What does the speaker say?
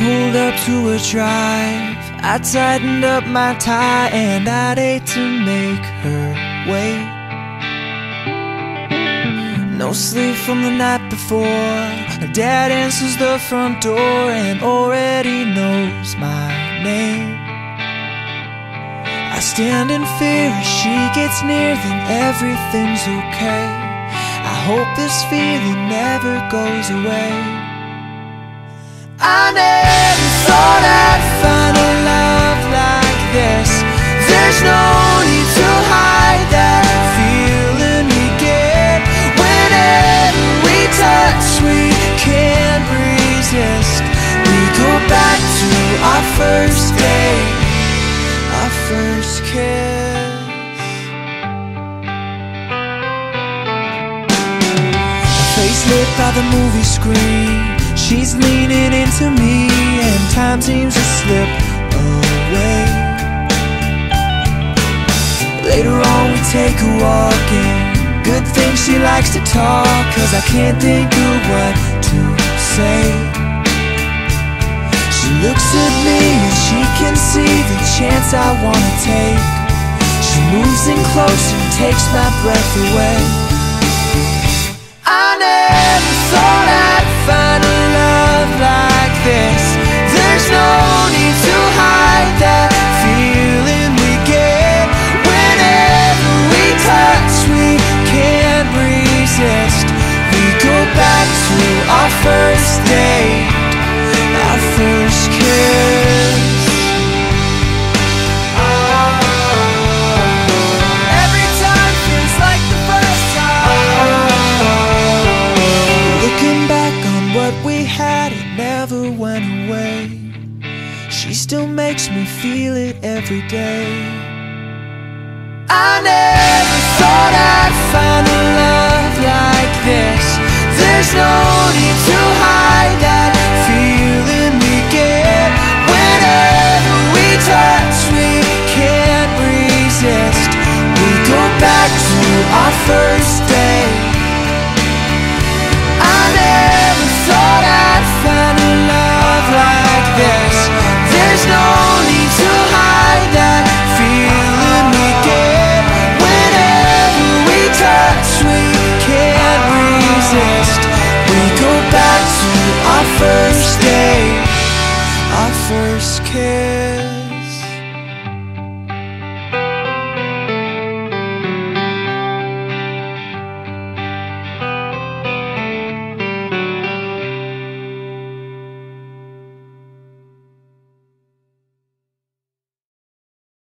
pulled up to a drive. I tightened up my tie and I'd hate to make her wait. No sleep from the night before. Her dad answers the front door and already knows my name. I stand in fear as she gets near, then everything's okay. I hope this feeling never goes away. I never thought I'd find a love like this. There's no need to hide that feeling we get. Whenever we touch, we can't resist. We go back to our first date, our first kiss. Her face lit by the movie screen. She's leaning into me and time seems to slip away. Later on we take a walk and good thing she likes to talk, 'cause I can't think of what to say. She looks at me and she can see the chance I wanna take. She moves in close and takes my breath away. I never thought I'd find a love like this. There's no need to hide that feeling we get. Whenever we touch, we can't resist. We go back to our first date, our first kiss. Every time feels like the first time. Looking back on what we had, it never went away. She still makes me feel it every day. I never thought I'd find a love like this. There's no